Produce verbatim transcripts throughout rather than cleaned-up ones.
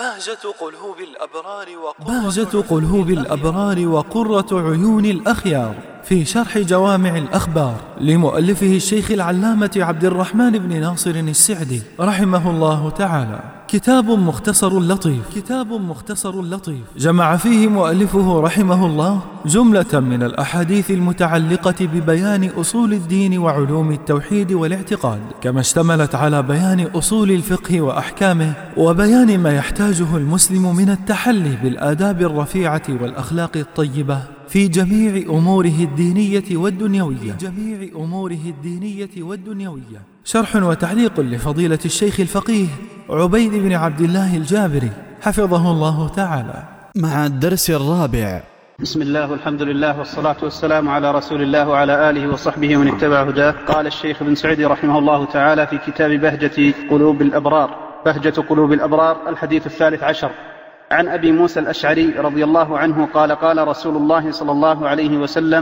بهجة قلوب الأبرار بهجة قلوب الأبرار وقرة عيون الأخيار في شرح جوامع الأخبار لمؤلفه الشيخ العلامة عبد الرحمن بن ناصر السعدي رحمه الله تعالى. كتاب مختصر لطيف كتاب مختصر لطيف جمع فيه مؤلفه رحمه الله جملة من الأحاديث المتعلقة ببيان أصول الدين وعلوم التوحيد والاعتقاد، كما اشتملت على بيان أصول الفقه وأحكامه وبيان ما يحتاجه المسلم من التحلي بالآداب الرفيعة والأخلاق الطيبة في جميع أموره الدينية والدنيوية في جميع أموره الدينية والدنيوية. شرح وتعليق لفضيلة الشيخ الفقيه عبيد بن عبد الله الجابري حفظه الله تعالى، مع الدرس الرابع. بسم الله والحمد لله والصلاة والسلام على رسول الله وعلى آله وصحبه ومن اتبع هداه. قال الشيخ ابن سعدي رحمه الله تعالى في كتاب بهجة قلوب الأبرار بهجة قلوب الأبرار الحديث الثالث عشر عن أبي موسى الأشعري رضي الله عنه قال قال رسول الله صلى الله عليه وسلم: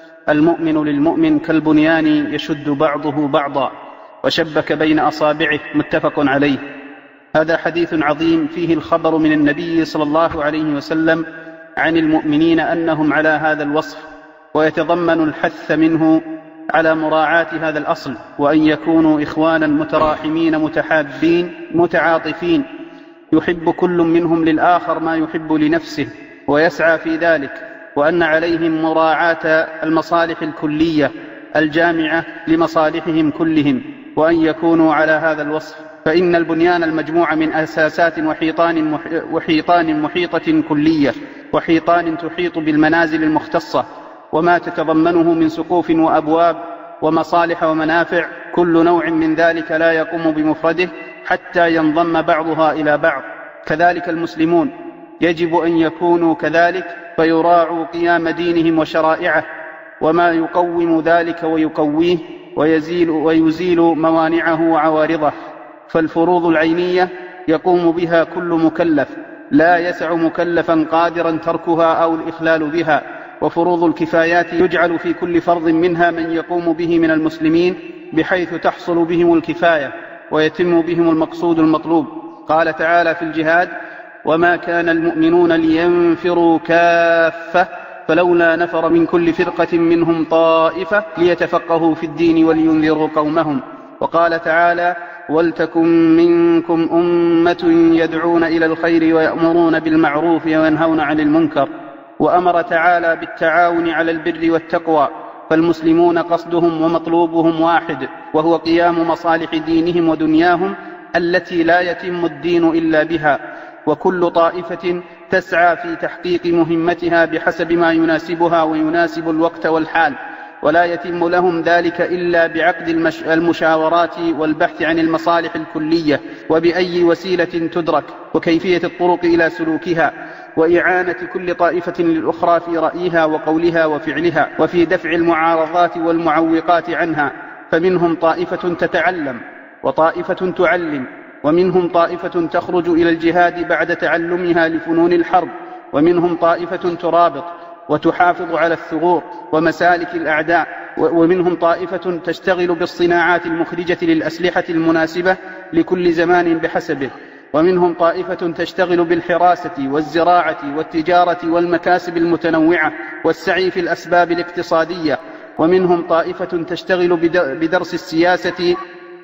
المؤمن للمؤمن كالبنيان يشد بعضه بعضا وشبك بين أصابعه، متفق عليه. هذا حديث عظيم فيه الخبر من النبي صلى الله عليه وسلم عن المؤمنين أنهم على هذا الوصف، ويتضمن الحث منه على مراعاة هذا الأصل، وأن يكونوا إخوانا متراحمين متحابين متعاطفين، يحب كل منهم للآخر ما يحب لنفسه ويسعى في ذلك، وأن عليهم مراعاة المصالح الكلية الجامعة لمصالحهم كلهم، وأن يكونوا على هذا الوصف. فإن البنيان المجموع من أساسات وحيطان, وحيطان محيطة كلية، وحيطان تحيط بالمنازل المختصة وما تتضمنه من سقوف وأبواب ومصالح ومنافع، كل نوع من ذلك لا يقوم بمفرده حتى ينضم بعضها إلى بعض. كذلك المسلمون يجب أن يكونوا كذلك، فيراعوا قيام دينهم وشرائعه وما يقوم ذلك ويقويه ويزيل, ويزيل موانعه وعوارضه. فالفروض العينية يقوم بها كل مكلف، لا يسع مكلفا قادرا تركها أو الإخلال بها. وفروض الكفايات يجعل في كل فرض منها من يقوم به من المسلمين، بحيث تحصل بهم الكفاية ويتم بهم المقصود المطلوب. قال تعالى في الجهاد: وما كان المؤمنون لينفروا كافة فلولا نفر من كل فرقة منهم طائفة ليتفقهوا في الدين ولينذروا قومهم. وقال تعالى: ولتكن منكم أمة يدعون إلى الخير ويأمرون بالمعروف وينهون عن المنكر. وأمر تعالى بالتعاون على البر والتقوى، فالمسلمون قصدهم ومطلوبهم واحد، وهو قيام مصالح دينهم ودنياهم التي لا يتم الدين إلا بها، وكل طائفة تسعى في تحقيق مهمتها بحسب ما يناسبها ويناسب الوقت والحال، ولا يتم لهم ذلك إلا بعقد المشاورات والبحث عن المصالح الكلية، وبأي وسيلة تدرك، وكيفية الطرق إلى سلوكها، وإعانة كل طائفة للأخرى في رأيها وقولها وفعلها، وفي دفع المعارضات والمعوقات عنها. فمنهم طائفة تتعلم وطائفة تعلم، ومنهم طائفة تخرج إلى الجهاد بعد تعلمها لفنون الحرب، ومنهم طائفة ترابط وتحافظ على الثغور ومسالك الأعداء، ومنهم طائفة تشتغل بالصناعات المخرجة للأسلحة المناسبة لكل زمان بحسبه، ومنهم طائفة تشتغل بالحراسة والزراعة والتجارة والمكاسب المتنوعة والسعي في الأسباب الاقتصادية، ومنهم طائفة تشتغل بدرس السياسة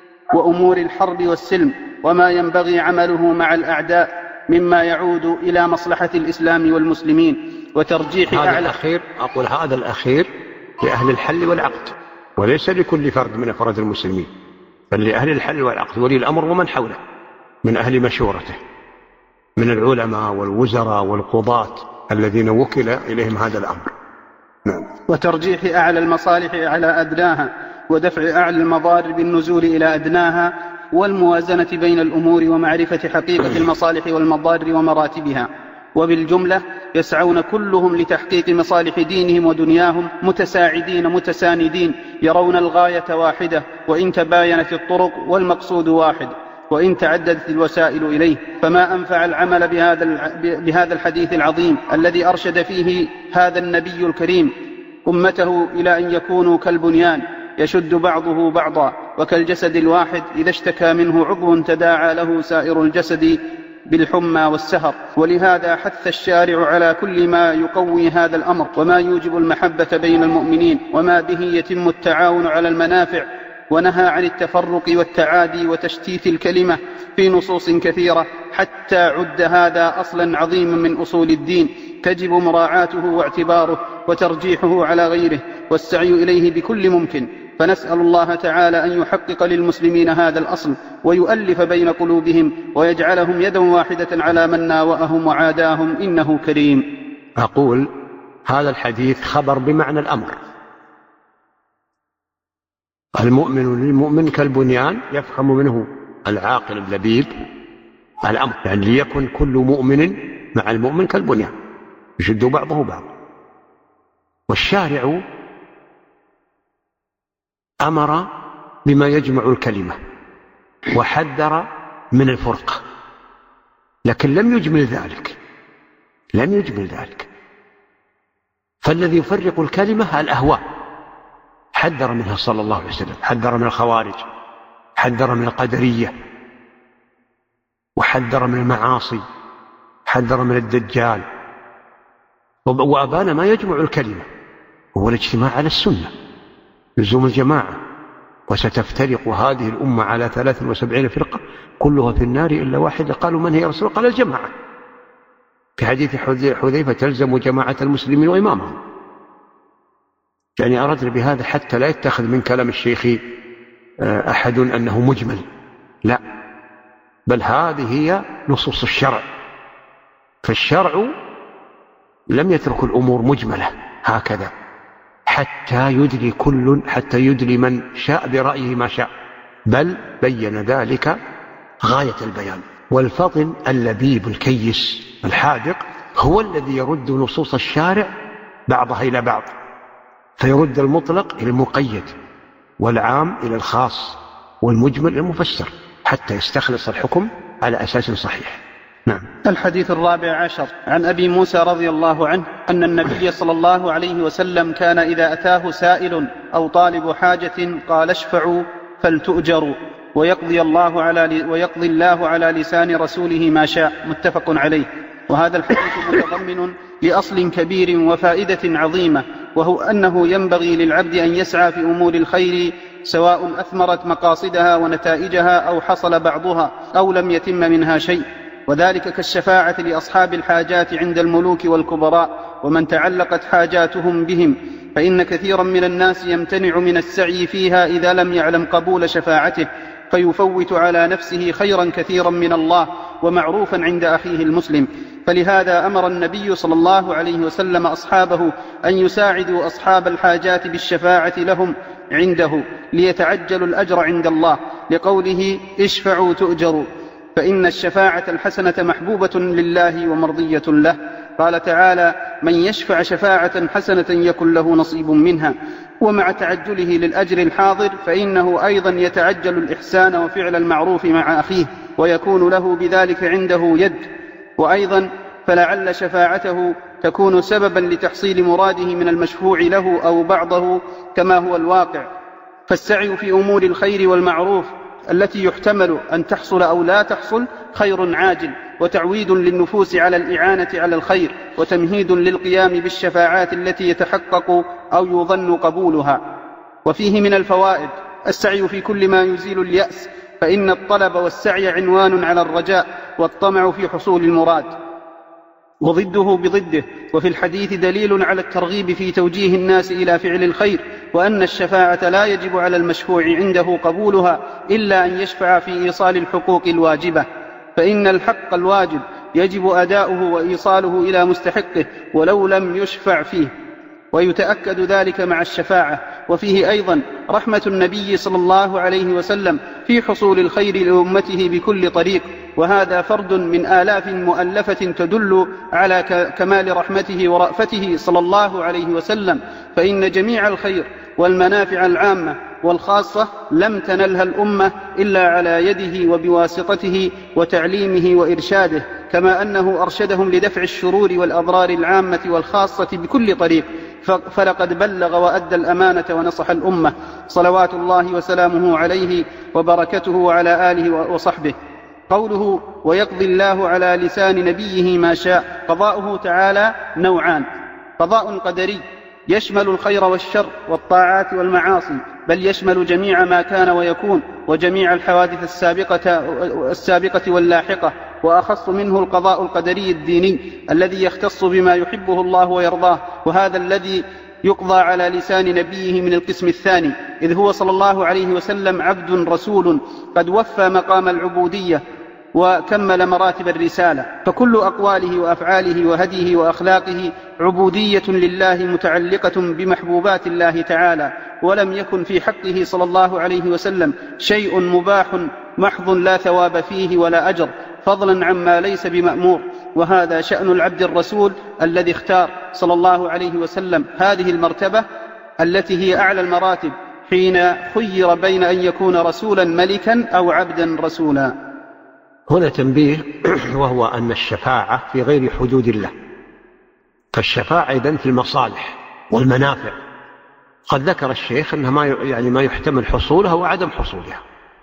وأمور الحرب والسلم وما ينبغي عمله مع الأعداء مما يعود إلى مصلحة الإسلام والمسلمين وترجيح هذا أعلى. الأخير أقول هذا الأخير لأهل الحل والعقد، وليس لكل فرد من أفراد المسلمين، بل لأهل الحل والعقد ولي الأمر ومن حوله من أهل مشورته من العلماء والوزراء والقضاة الذين وكل إليهم هذا الأمر. نعم. وترجيح أعلى المصالح على أدناها، ودفع أعلى المضار بالنزول إلى أدناها، والموازنة بين الأمور ومعرفة حقيقة المصالح والمضار ومراتبها. وبالجملة يسعون كلهم لتحقيق مصالح دينهم ودنياهم متساعدين متساندين، يرون الغاية واحدة، وإن تباينت الطرق والمقصود واحد، وإن تعددت الوسائل إليه. فما أنفع العمل بهذا بهذا الحديث العظيم الذي أرشد فيه هذا النبي الكريم أمته إلى أن يكونوا كالبنيان يشد بعضه بعضا، وكالجسد الواحد إذا اشتكى منه عضو تداعى له سائر الجسد بالحمى والسهر. ولهذا حث الشارع على كل ما يقوي هذا الأمر وما يوجب المحبة بين المؤمنين وما به يتم التعاون على المنافع، ونهى عن التفرق والتعادي وتشتيت الكلمة في نصوص كثيرة، حتى عد هذا أصلا عظيما من أصول الدين تجب مراعاته واعتباره وترجيحه على غيره والسعي إليه بكل ممكن. فنسأل الله تعالى أن يحقق للمسلمين هذا الأصل ويؤلف بين قلوبهم ويجعلهم يدا واحدة على من ناوأهم وعاداهم، إنه كريم. أقول هذا الحديث خبر بمعنى الأمر. المؤمن للمؤمن كالبنيان، يفهم منه العاقل اللبيب الأمر، يعني ليكن كل مؤمن مع المؤمن كالبنيان يشد بعضه بعض. والشارع أمر بما يجمع الكلمة وحذر من الفرقة، لكن لم يجمل ذلك لم يجمل ذلك فالذي يفرق الكلمة الأهواء، حذر منها صلى الله عليه وسلم، حذر من الخوارج، حذر من القدرية، وحذر من المعاصي، حذر من الدجال، وأبان ما يجمع الكلمة هو الاجتماع على السنة، لزوم الجماعة. وستفترق هذه الأمة على ثلاث وسبعين فرقة كلها في النار إلا واحدة. قالوا من هي يا رسول الله؟ قال الجماعة. في حديث حذيفة تلزم جماعة المسلمين وإمامهم. يعني أردنا بهذا حتى لا يتخذ من كلام الشيخ أحد أنه مجمل، لا، بل هذه هي نصوص الشرع. فالشرع لم يترك الأمور مجملة هكذا حتى يدري كل حتى يدري من شاء برأيه ما شاء، بل بين ذلك غاية البيان. والفطن اللبيب الكيس الحاذق هو الذي يرد نصوص الشارع بعضها إلى بعض، فيرد المطلق إلى المقيد والعام إلى الخاص والمجمل إلى المفسر حتى يستخلص الحكم على أساس صحيح. نعم. الحديث الرابع عشر عن أبي موسى رضي الله عنه أن النبي صلى الله عليه وسلم كان إذا أتاه سائل أو طالب حاجة قال اشفعوا فلتؤجروا ويقضي الله على ويقضي الله على لسان رسوله ما شاء، متفق عليه. وهذا الحديث متضمن لأصل كبير وفائدة عظيمة، وهو أنه ينبغي للعبد أن يسعى في أمور الخير سواء أثمرت مقاصدها ونتائجها أو حصل بعضها أو لم يتم منها شيء، وذلك كالشفاعة لأصحاب الحاجات عند الملوك والكبراء ومن تعلقت حاجاتهم بهم، فإن كثيرا من الناس يمتنع من السعي فيها إذا لم يعلم قبول شفاعته، فيفوت على نفسه خيرا كثيرا من الله ومعروفا عند أخيه المسلم. فلهذا أمر النبي صلى الله عليه وسلم أصحابه أن يساعدوا أصحاب الحاجات بالشفاعة لهم عنده ليتعجلوا الأجر عند الله، لقوله اشفعوا تؤجروا، فإن الشفاعة الحسنة محبوبة لله ومرضية له. قال تعالى من يشفع شفاعة حسنة يكن له نصيب منها. ومع تعجله للأجر الحاضر فإنه أيضا يتعجل الإحسان وفعل المعروف مع أخيه ويكون له بذلك عنده يد. وأيضا فلعل شفاعته تكون سببا لتحصيل مراده من المشفوع له أو بعضه كما هو الواقع. فالسعي في أمور الخير والمعروف التي يحتمل أن تحصل أو لا تحصل خير عاجل وتعويد للنفوس على الإعانة على الخير وتمهيد للقيام بالشفاعات التي يتحقق أو يظن قبولها. وفيه من الفوائد السعي في كل ما يزيل اليأس، فإن الطلب والسعي عنوان على الرجاء والطمع في حصول المراد، وضده بضده. وفي الحديث دليل على الترغيب في توجيه الناس إلى فعل الخير، وأن الشفاعة لا يجب على المشفوع عنده قبولها إلا أن يشفع في إيصال الحقوق الواجبة، فإن الحق الواجب يجب أداؤه وإيصاله إلى مستحقه ولو لم يشفع فيه، ويتأكد ذلك مع الشفاعة. وفيه أيضا رحمة النبي صلى الله عليه وسلم في حصول الخير لأمته بكل طريق، وهذا فرد من آلاف مؤلفة تدل على كمال رحمته ورأفته صلى الله عليه وسلم، فإن جميع الخير والمنافع العامة والخاصة لم تنلها الأمة إلا على يده وبواسطته وتعليمه وإرشاده، كما أنه أرشدهم لدفع الشرور والأضرار العامة والخاصة بكل طريق، فلقد بلغ وأدى الأمانة ونصح الأمة صلوات الله وسلامه عليه وبركته وعلى آله وصحبه. قوله ويقضي الله على لسان نبيه ما شاء، قضاؤه تعالى نوعان: قضاء قدري يشمل الخير والشر والطاعات والمعاصي، بل يشمل جميع ما كان ويكون وجميع الحوادث السابقة, السابقة واللاحقة، وأخص منه القضاء القدري الديني الذي يختص بما يحبه الله ويرضاه، وهذا الذي يقضى على لسان نبيه من القسم الثاني، إذ هو صلى الله عليه وسلم عبد رسول قد وفى مقام العبودية وكمل مراتب الرسالة، فكل أقواله وأفعاله وهديه وأخلاقه عبودية لله متعلقة بمحبوبات الله تعالى، ولم يكن في حقه صلى الله عليه وسلم شيء مباح محض لا ثواب فيه ولا أجر، فضلا عما ليس بمأمور. وهذا شأن العبد الرسول الذي اختار صلى الله عليه وسلم هذه المرتبة التي هي أعلى المراتب، حين خير بين أن يكون رسولا ملكا أو عبدا رسولا. هنا تنبيه، وهو أن الشفاعة في غير حدود الله، فالشفاعة إذن في المصالح والمنافع. قد ذكر الشيخ أنها ما يعني ما يحتمل حصولها وعدم حصولها،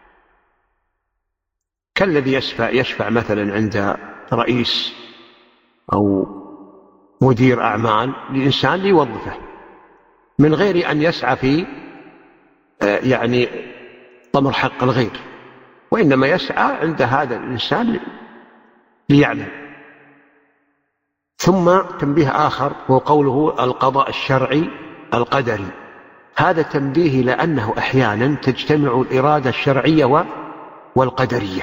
كالذي يشفع, يشفع مثلا عند رئيس أو مدير أعمال لإنسان ليوظفه من غير أن يسعى في يعني طمر حق الغير، وإنما يسعى عند هذا الإنسان ليعمل. ثم تنبيه آخر هو قوله القضاء الشرعي القدري، هذا تنبيه لأنه أحيانا تجتمع الإرادة الشرعية والقدرية،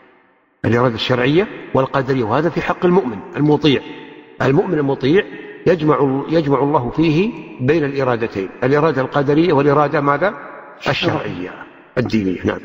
الإرادة الشرعية والقدرية، وهذا في حق المؤمن المطيع. المؤمن المطيع يجمع, يجمع الله فيه بين الإرادتين، الإرادة القدرية والإرادة ماذا؟ الشرعية الدينية. نعم.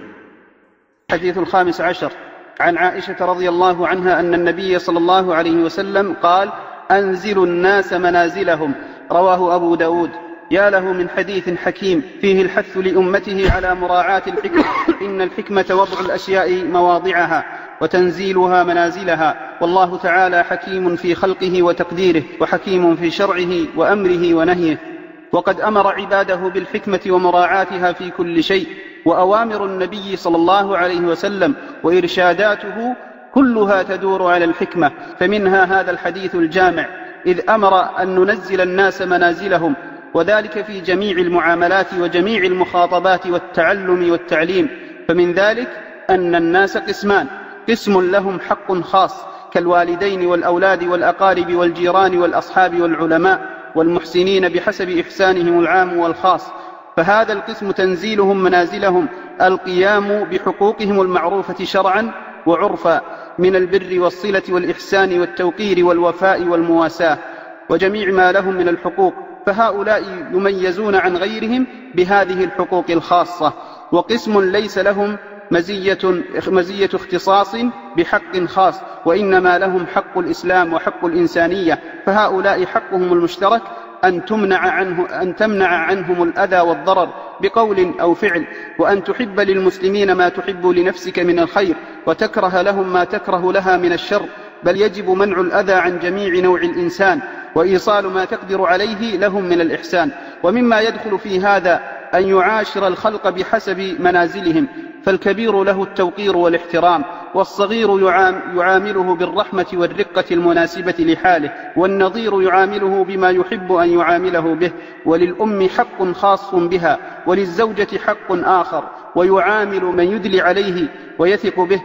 الحديث الخامس عشر عن عائشة رضي الله عنها أن النبي صلى الله عليه وسلم قال: أنزلوا الناس منازلهم، رواه أبو داود. يا له من حديث حكيم فيه الحث لأمته على مراعاة الحكمة، إن الحكمة وضع الأشياء مواضعها وتنزيلها منازلها، والله تعالى حكيم في خلقه وتقديره، وحكيم في شرعه وأمره ونهيه، وقد أمر عباده بالحكمة ومراعاتها في كل شيء. وأوامر النبي صلى الله عليه وسلم وإرشاداته كلها تدور على الحكمة، فمنها هذا الحديث الجامع، إذ أمر أن ننزل الناس منازلهم، وذلك في جميع المعاملات وجميع المخاطبات والتعلم والتعليم. فمن ذلك أن الناس قسمان: قسم لهم حق خاص كالوالدين والأولاد والأقارب والجيران والأصحاب والعلماء والمحسنين بحسب إحسانهم العام والخاص، فهذا القسم تنزيلهم منازلهم القيام بحقوقهم المعروفة شرعا وعرفا من البر والصلة والإحسان والتوقير والوفاء والمواساة وجميع ما لهم من الحقوق، فهؤلاء يميزون عن غيرهم بهذه الحقوق الخاصة. وقسم ليس لهم مزية, مزية اختصاص بحق خاص، وإنما لهم حق الإسلام وحق الإنسانية، فهؤلاء حقهم المشترك أن تمنع, عنه أن تمنع عنهم الأذى والضرر بقول أو فعل، وأن تحب للمسلمين ما تحب لنفسك من الخير، وتكره لهم ما تكره لها من الشر، بل يجب منع الأذى عن جميع نوع الإنسان، وإيصال ما تقدر عليه لهم من الإحسان. ومما يدخل في هذا أن يعاشر الخلق بحسب منازلهم، فالكبير له التوقير والاحترام، والصغير يعامله بالرحمة والرقة المناسبة لحاله، والنظير يعامله بما يحب أن يعامله به، وللأم حق خاص بها، وللزوجة حق آخر، ويعامل من يدلي عليه ويثق به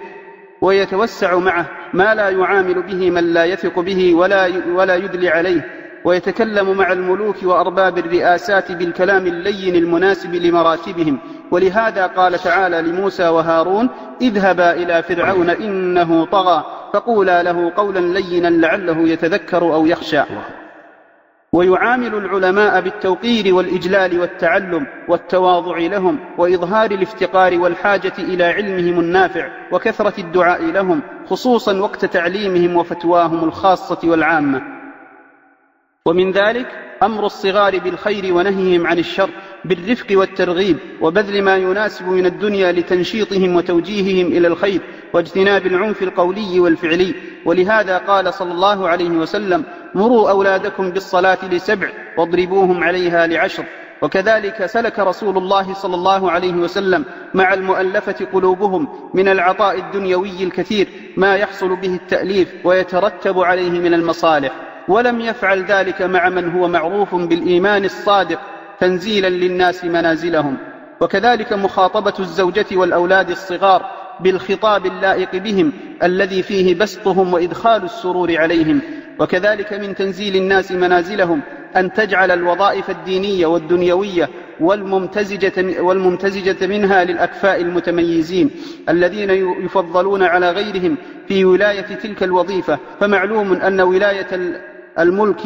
ويتوسع معه ما لا يعامل به من لا يثق به ولا, ولا يدلي عليه، ويتكلم مع الملوك وأرباب الرئاسات بالكلام اللين المناسب لمراتبهم. ولهذا قال تعالى لموسى وهارون: اذهبا إلى فرعون إنه طغى فقولا له قولا لينا لعله يتذكر أو يخشى. ويعامل العلماء بالتوقير والإجلال والتعلم والتواضع لهم، وإظهار الافتقار والحاجة إلى علمهم النافع، وكثرة الدعاء لهم، خصوصا وقت تعليمهم وفتواهم الخاصة والعامة. ومن ذلك أمر الصغار بالخير ونهيهم عن الشر بالرفق والترغيب، وبذل ما يناسب من الدنيا لتنشيطهم وتوجيههم إلى الخير، واجتناب العنف القولي والفعلي. ولهذا قال صلى الله عليه وسلم: مروا أولادكم بالصلاة لسبع واضربوهم عليها لعشر. وكذلك سلك رسول الله صلى الله عليه وسلم مع المؤلفة قلوبهم من العطاء الدنيوي الكثير ما يحصل به التأليف ويترتب عليه من المصالح، ولم يفعل ذلك مع من هو معروف بالإيمان الصادق تنزيلا للناس منازلهم. وكذلك مخاطبة الزوجة والأولاد الصغار بالخطاب اللائق بهم الذي فيه بسطهم وإدخال السرور عليهم. وكذلك من تنزيل الناس منازلهم أن تجعل الوظائف الدينية والدنيوية والممتزجة, والممتزجة منها للأكفاء المتميزين الذين يفضلون على غيرهم في ولاية تلك الوظيفة. فمعلوم أن ولاية الملك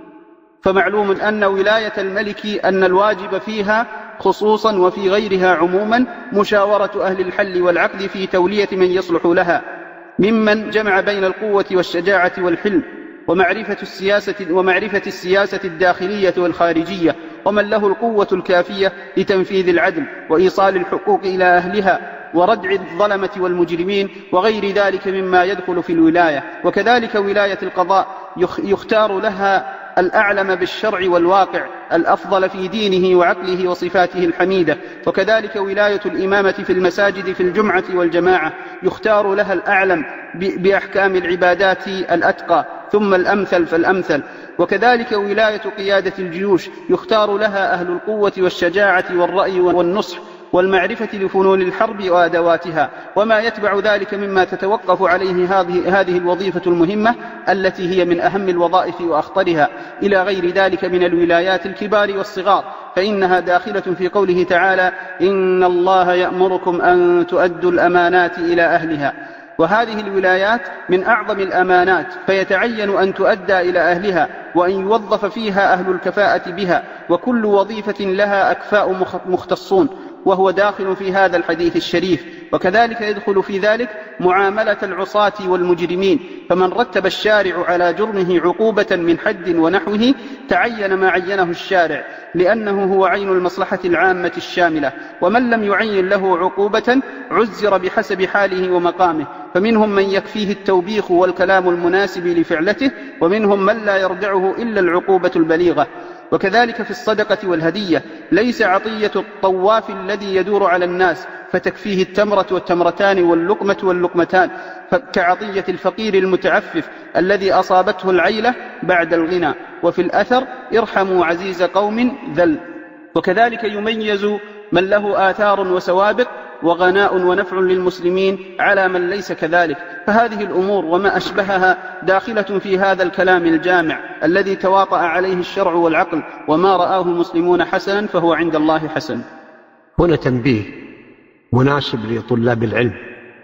فمعلوم أن ولاية الملك أن الواجب فيها خصوصا وفي غيرها عموما مشاورة أهل الحل والعقد في تولية من يصلح لها ممن جمع بين القوة والشجاعة والحلم ومعرفة السياسة, ومعرفة السياسة الداخلية والخارجية، ومن له القوة الكافية لتنفيذ العدل وإيصال الحقوق إلى أهلها وردع الظلمة والمجرمين وغير ذلك مما يدخل في الولاية. وكذلك ولاية القضاء يختار لها الأعلم بالشرع والواقع الأفضل في دينه وعقله وصفاته الحميدة. وكذلك ولاية الإمامة في المساجد في الجمعة والجماعة يختار لها الأعلم بأحكام العبادات الأتقى ثم الأمثل فالأمثل. وكذلك ولاية قيادة الجيوش يختار لها أهل القوة والشجاعة والرأي والنصح والمعرفة لفنون الحرب وأدواتها وما يتبع ذلك مما تتوقف عليه هذه, هذه الوظيفة المهمة التي هي من أهم الوظائف وأخطرها، إلى غير ذلك من الولايات الكبار والصغار، فإنها داخلة في قوله تعالى: إن الله يأمركم أن تؤدوا الأمانات إلى أهلها. وهذه الولايات من أعظم الأمانات، فيتعين أن تؤدى إلى أهلها وأن يوظف فيها أهل الكفاءة بها، وكل وظيفة لها أكفاء مختصون، وهو داخل في هذا الحديث الشريف. وكذلك يدخل في ذلك معاملة العصاة والمجرمين، فمن رتب الشارع على جرمه عقوبة من حد ونحوه تعين ما عينه الشارع، لأنه هو عين المصلحة العامة الشاملة، ومن لم يعين له عقوبة عزر بحسب حاله ومقامه، فمنهم من يكفيه التوبيخ والكلام المناسب لفعلته، ومنهم من لا يردعه إلا العقوبة البليغة. وكذلك في الصدقة والهدية ليس عطية الطواف الذي يدور على الناس فتكفيه التمرة والتمرتان واللقمة واللقمتان كعطية الفقير المتعفف الذي أصابته العيلة بعد الغنى. وفي الأثر: ارحموا عزيز قوم ذل. وكذلك يميز من له آثار وسوابق وغناء ونفع للمسلمين على من ليس كذلك، فهذه الأمور وما أشبهها داخلة في هذا الكلام الجامع الذي تواطأ عليه الشرع والعقل، وما رآه مسلمون حسنا فهو عند الله حسن. هنا تنبيه مناسب لطلاب العلم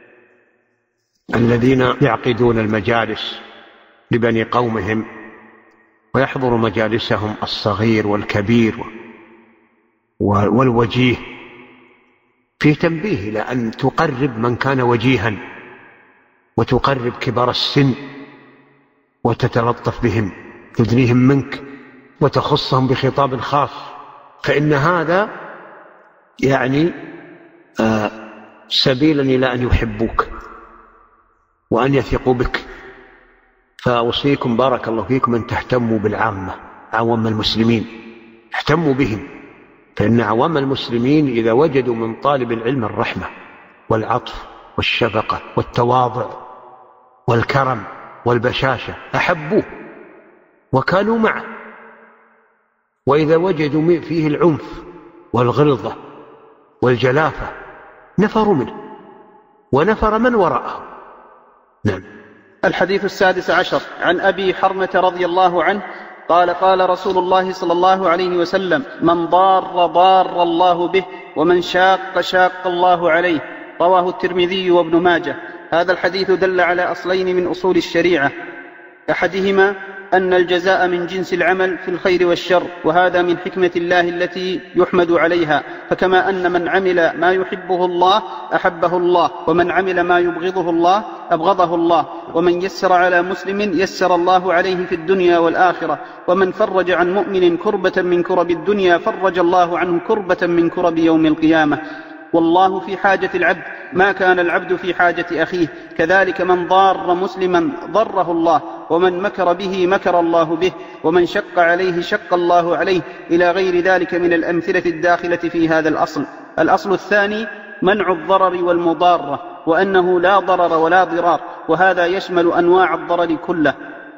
الذين يعقدون المجالس لبني قومهم ويحضر مجالسهم الصغير والكبير والوجيه، في تنبيه إلى أن تقرب من كان وجيها وتقرب كبار السن وتتلطف بهم، تدنيهم منك وتخصهم بخطاب خاص، فإن هذا يعني آه سبيلا إلى أن يحبوك وأن يثقوا بك. فأوصيكم بارك الله فيكم أن تهتموا بالعامة، عوام المسلمين، اهتموا بهم، فإن عوام المسلمين إذا وجدوا من طالب العلم الرحمة والعطف والشفقة والتواضع والكرم والبشاشة أحبوه وكانوا معه، وإذا وجدوا فيه العنف والغلظة والجلافة نفروا منه ونفر من وراءه. نعم. الحديث السادس عشر عن أبي حرمة رضي الله عنه قال: قال رسول الله صلى الله عليه وسلم: من ضار ضار الله به، ومن شاق شاق الله عليه. رواه الترمذي وابن ماجه. هذا الحديث دل على أصلين من أصول الشريعة، أحدهما أن الجزاء من جنس العمل في الخير والشر، وهذا من حكمة الله التي يحمد عليها، فكما أن من عمل ما يحبه الله أحبه الله، ومن عمل ما يبغضه الله أبغضه الله، ومن يسر على مسلم يسر الله عليه في الدنيا والآخرة، ومن فرج عن مؤمن كربة من كرب الدنيا فرج الله عنه كربة من كرب يوم القيامة. والله في حاجة العبد ما كان العبد في حاجة أخيه. كذلك من ضار مسلما ضره الله، ومن مكر به مكر الله به، ومن شق عليه شق الله عليه، إلى غير ذلك من الأمثلة الداخلة في هذا الأصل. الأصل الثاني منع الضرر والمضارة، وأنه لا ضرر ولا ضرار، وهذا يشمل أنواع الضرر كله.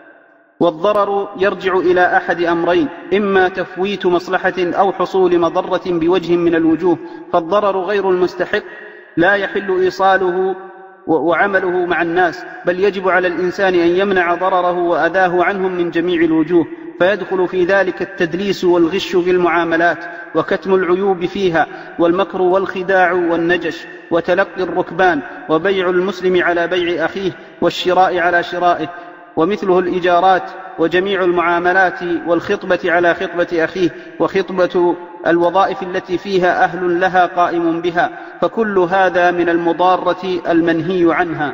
والضرر يرجع إلى أحد أمرين: إما تفويت مصلحة أو حصول مضرة بوجه من الوجوه، فالضرر غير المستحق لا يحل إيصاله وعمله مع الناس، بل يجب على الإنسان أن يمنع ضرره وأذاه عنهم من جميع الوجوه، فيدخل في ذلك التدليس والغش في المعاملات، وكتم العيوب فيها، والمكر والخداع والنجش، وتلقي الركبان، وبيع المسلم على بيع أخيه، والشراء على شرائه، ومثله الإجارات، وجميع المعاملات، والخطبة على خطبة أخيه، وخطبة الوظائف التي فيها أهل لها قائم بها، فكل هذا من المضارة المنهي عنها.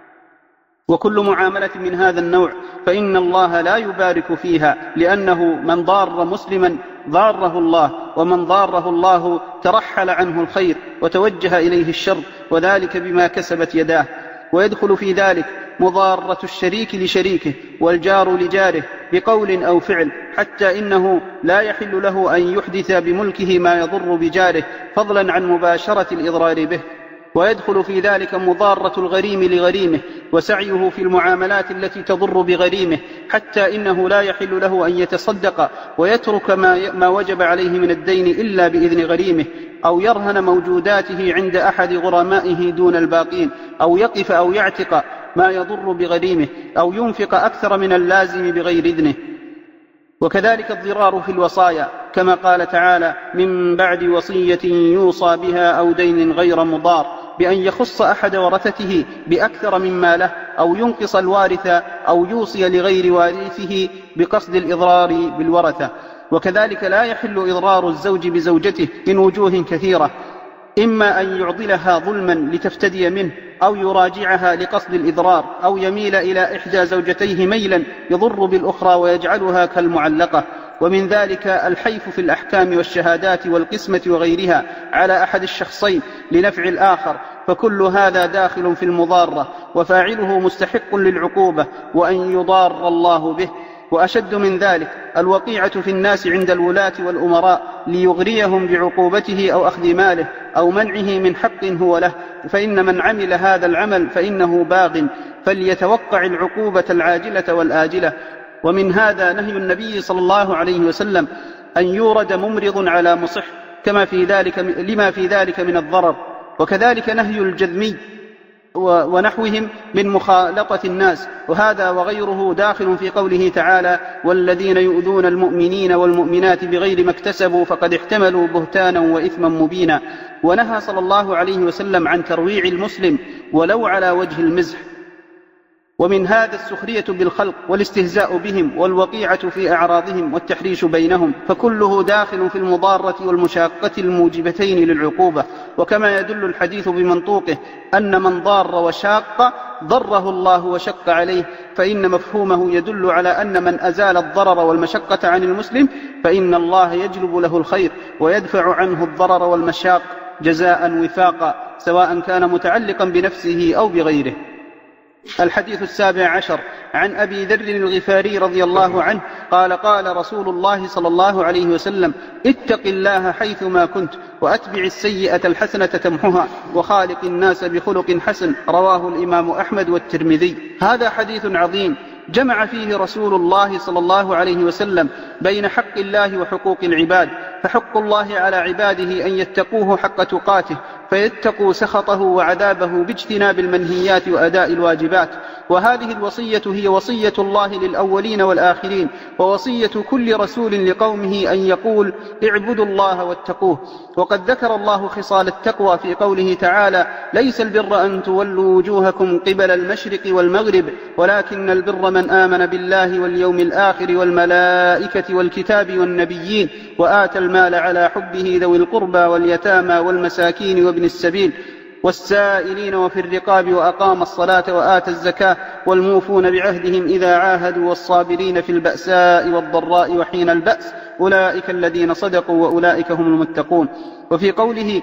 وكل معاملة من هذا النوع فإن الله لا يبارك فيها، لأنه من ضار مسلما ضاره الله، ومن ضاره الله ترحل عنه الخير وتوجه إليه الشر، وذلك بما كسبت يداه. ويدخل في ذلك مضارة الشريك لشريكه، والجار لجاره، بقول أو فعل، حتى إنه لا يحل له أن يحدث بملكه ما يضر بجاره، فضلا عن مباشرة الإضرار به. ويدخل في ذلك مضارة الغريم لغريمه، وسعيه في المعاملات التي تضر بغريمه، حتى إنه لا يحل له أن يتصدق ويترك ما وجب عليه من الدين إلا بإذن غريمه، أو يرهن موجوداته عند أحد غرمائه دون الباقين، أو يقف أو يعتق ما يضر بغريمه، أو ينفق أكثر من اللازم بغير إذنه. وكذلك الضرار في الوصايا، كما قال تعالى: من بعد وصية يوصى بها أو دين غير مضار، بأن يخص أحد ورثته بأكثر مما له، أو ينقص الوارث، أو يوصي لغير وارثه بقصد الإضرار بالورثة. وكذلك لا يحل إضرار الزوج بزوجته من وجوه كثيرة: إما أن يعضلها ظلما لتفتدي منه، أو يراجعها لقصد الإضرار، أو يميل إلى إحدى زوجتيه ميلا يضر بالأخرى ويجعلها كالمعلقة. ومن ذلك الحيف في الأحكام والشهادات والقسمة وغيرها على أحد الشخصين لنفع الآخر، فكل هذا داخل في المضارة، وفاعله مستحق للعقوبة، وأن يضار الله به. وأشد من ذلك الوقيعة في الناس عند الولاة والأمراء ليغريهم بعقوبته أو أخذ ماله أو منعه من حق هو له، فإن من عمل هذا العمل فإنه باغ، فليتوقع العقوبة العاجلة والآجلة. ومن هذا نهي النبي صلى الله عليه وسلم أن يورد ممرض على مصح، كما في ذلك لما في ذلك من الضرر. وكذلك نهي الجذمي ونحوهم من مخالطة الناس، وهذا وغيره داخل في قوله تعالى: والذين يؤذون المؤمنين والمؤمنات بغير ما اكتسبوا فقد احتملوا بهتانا وإثما مبينا. ونهى صلى الله عليه وسلم عن ترويع المسلم ولو على وجه المزح. ومن هذا السخرية بالخلق والاستهزاء بهم والوقيعة في أعراضهم والتحريش بينهم، فكله داخل في المضارة والمشاقة الموجبتين للعقوبة. وكما يدل الحديث بمنطوقه أن من ضار وشاق ضره الله وشق عليه، فإن مفهومه يدل على أن من أزال الضرر والمشقة عن المسلم فإن الله يجلب له الخير ويدفع عنه الضرر والمشاق جزاء وفاقا، سواء كان متعلقا بنفسه أو بغيره. الحديث السابع عشر عن أبي ذر الغفاري رضي الله عنه قال: قال رسول الله صلى الله عليه وسلم: اتق الله حيثما كنت، وأتبع السيئة الحسنة تمحها، وخالق الناس بخلق حسن. رواه الإمام أحمد والترمذي. هذا حديث عظيم جمع فيه رسول الله صلى الله عليه وسلم بين حق الله وحقوق العباد. فحق الله على عباده أن يتقوه حق تقاته، فيتقوا سخطه وعذابه باجتناب المنهيات وأداء الواجبات. وهذه الوصية هي وصية الله للأولين والآخرين، ووصية كل رسول لقومه أن يقول: اعبدوا الله واتقوه. وقد ذكر الله خصال التقوى في قوله تعالى: ليس البر أن تولوا وجوهكم قبل المشرق والمغرب، ولكن البر من آمن بالله واليوم الآخر والملائكة والكتاب والنبيين، وآتى المال على حبه ذوي القربى واليتامى والمساكين وابن السبيل. والسائلين وفي الرقاب وأقام الصلاة وآتى الزكاة والموفون بعهدهم إذا عاهدوا والصابرين في البأساء والضراء وحين البأس أولئك الذين صدقوا وأولئك هم المتقون. وفي قوله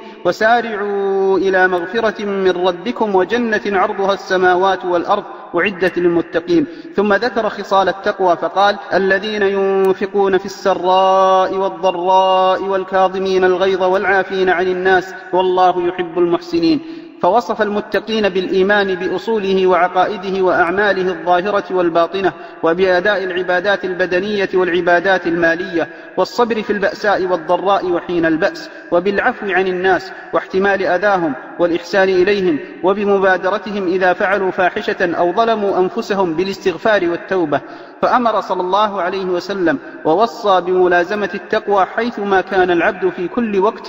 وسارعوا إلى مغفرة من ربكم وجنة عرضها السماوات والأرض أعدت للمتقين. ثم ذكر خصال التقوى فقال الذين ينفقون في السراء والضراء والكاظمين الغيظ والعافين عن الناس والله يحب المحسنين. فوصف المتقين بالإيمان بأصوله وعقائده وأعماله الظاهرة والباطنة وبأداء العبادات البدنية والعبادات المالية والصبر في البأساء والضراء وحين البأس وبالعفو عن الناس واحتمال أذاهم والإحسان إليهم وبمبادرتهم إذا فعلوا فاحشة أو ظلموا أنفسهم بالاستغفار والتوبة. فأمر صلى الله عليه وسلم ووصى بملازمة التقوى حيثما كان العبد في كل وقت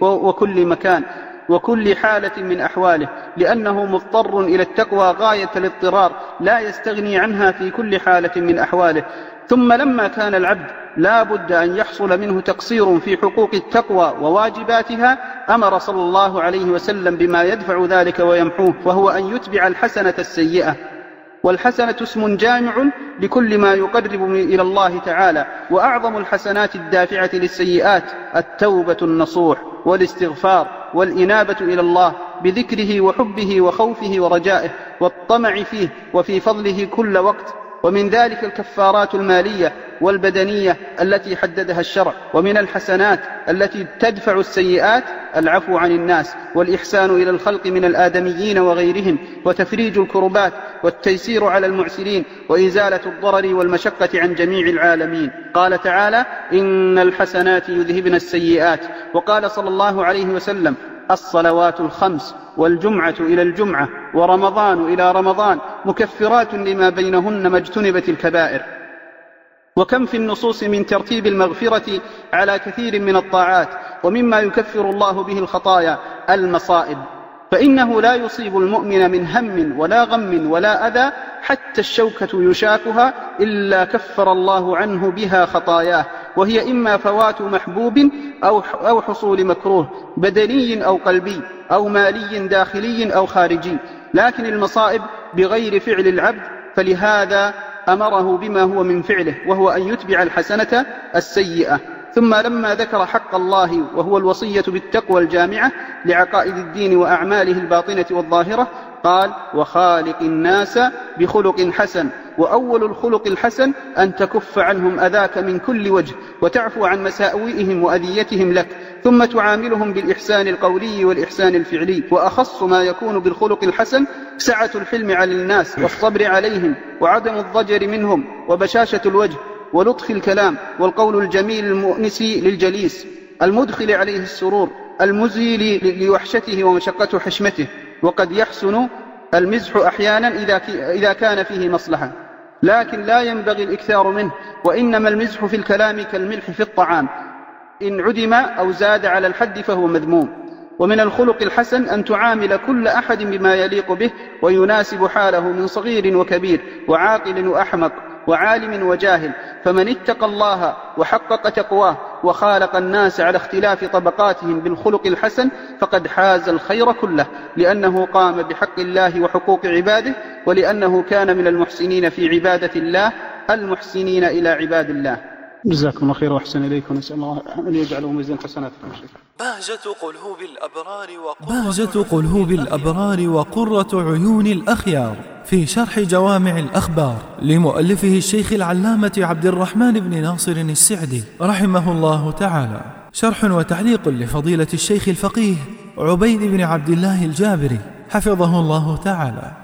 وكل مكان وكل حالة من أحواله، لأنه مضطر إلى التقوى غاية الاضطرار لا يستغني عنها في كل حالة من أحواله. ثم لما كان العبد لا بد أن يحصل منه تقصير في حقوق التقوى وواجباتها أمر صلى الله عليه وسلم بما يدفع ذلك ويمحوه، وهو أن يتبع الحسنة السيئة. والحسنة اسم جامع لكل ما يقرب إلى الله تعالى، وأعظم الحسنات الدافعة للسيئات التوبة النصوح والاستغفار والإنابة إلى الله بذكره وحبه وخوفه ورجائه والطمع فيه وفي فضله كل وقت. ومن ذلك الكفارات المالية والبدنية التي حددها الشرع. ومن الحسنات التي تدفع السيئات العفو عن الناس والإحسان إلى الخلق من الآدميين وغيرهم وتفريج الكربات والتيسير على المعسرين وإزالة الضرر والمشقة عن جميع العالمين. قال تعالى إن الحسنات يذهبن السيئات. وقال صلى الله عليه وسلم الصلوات الخمس والجمعة إلى الجمعة ورمضان إلى رمضان مكفرات لما بينهن ما اجتنبت الكبائر. وكم في النصوص من ترتيب المغفرة على كثير من الطاعات. ومما يكفر الله به الخطايا المصائب، فإنه لا يصيب المؤمن من هم ولا غم ولا أذى حتى الشوكة يشاكها إلا كفر الله عنه بها خطاياه، وهي إما فوات محبوب أو حصول مكروه بدني أو قلبي أو مالي داخلي أو خارجي. لكن المصائب بغير فعل العبد، فلهذا أمره بما هو من فعله، وهو أن يتبع الحسنة السيئة. ثم لما ذكر حق الله وهو الوصية بالتقوى الجامعة لعقائد الدين وأعماله الباطنة والظاهرة قال وخالق الناس بخلق حسن. وأول الخلق الحسن أن تكف عنهم أذاك من كل وجه وتعفو عن مساوئهم وأذيتهم لك، ثم تعاملهم بالإحسان القولي والإحسان الفعلي. وأخص ما يكون بالخلق الحسن سعة الحلم على الناس والصبر عليهم وعدم الضجر منهم وبشاشة الوجه ولطف الكلام والقول الجميل المؤنس للجليس المدخل عليه السرور المزيل لوحشته ومشقة حشمته. وقد يحسن المزح أحيانا إذا كان فيه مصلحة، لكن لا ينبغي الإكثار منه، وإنما المزح في الكلام كالملح في الطعام، إن عدم أو زاد على الحد فهو مذموم. ومن الخلق الحسن أن تعامل كل أحد بما يليق به ويناسب حاله من صغير وكبير وعاقل وأحمق وعالم وجاهل. فمن اتقى الله وحقق تقواه وخالق الناس على اختلاف طبقاتهم بالخلق الحسن فقد حاز الخير كله، لأنه قام بحق الله وحقوق عباده، ولأنه كان من المحسنين في عبادة الله المحسنين إلى عباد الله. جزاكم الله خير وأحسن إليكم، نسأل الله أن يجعله ميزان حسناتكم. بهجة قلوب الأبرار بهجة قلوب الأبرار وقرة عيون الأخيار في شرح جوامع الأخبار لمؤلفه الشيخ العلامة عبد الرحمن بن ناصر السعدي رحمه الله تعالى. شرح وتعليق لفضيلة الشيخ الفقيه عبيد بن عبد الله الجابري حفظه الله تعالى.